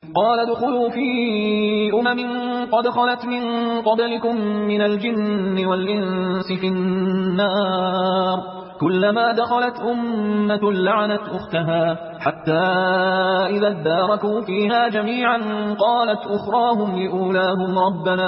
قال ادخلوا في قد خلت من قبلكم من الجن والإنس في النار كلما دخلت أمة لعنت أختها حتى إذا اداركوا فيها جميعا قالت أخراهم لأولاهم ربنا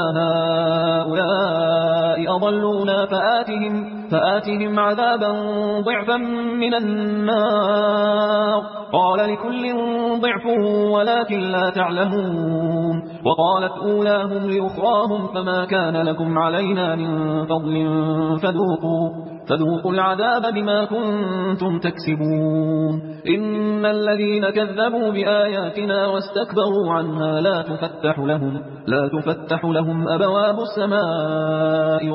هؤلاء أضلونا فآتهم عذابا ضعفا من النار قال لكل ضعف ولكن لا تعلمون وقالت أولاهم لأخراهم فما كان لكم علينا من فضل فذوقوا العذاب بما كنتم تكسبون إن الذين كذبوا بآياتنا واستكبروا عنها لا تفتح لهم أبواب السماء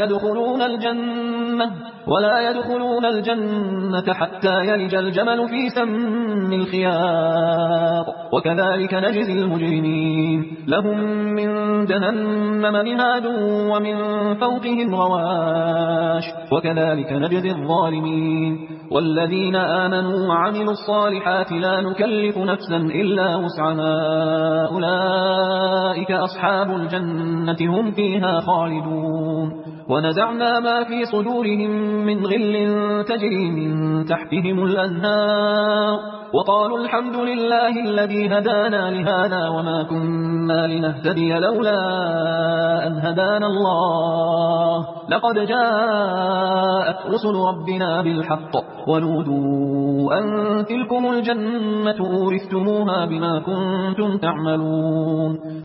ولا يدخلون الجنة حتى يلج الجمل في سم الخياط وكذلك نجزي المجرمين لهم من جهنم مهاد ومن فوقهم غواش وكذلك نجزي الظالمين والذين آمنوا وعملوا الصالحات لا نكلف نفسا إلا وسعها أولئك أصحاب الجنة هم فيها خالدون ونزعنا ما في صدورهم من غل تجري من تحتهم الأنهار وقالوا الحمد لله الذي هدانا لهذا وما كنا لنهتدي لولا أن هدانا الله لقد جاءت رسل ربنا بالحق ونودوا أن تلكم الجنة أورثتموها بما كنتم تعملون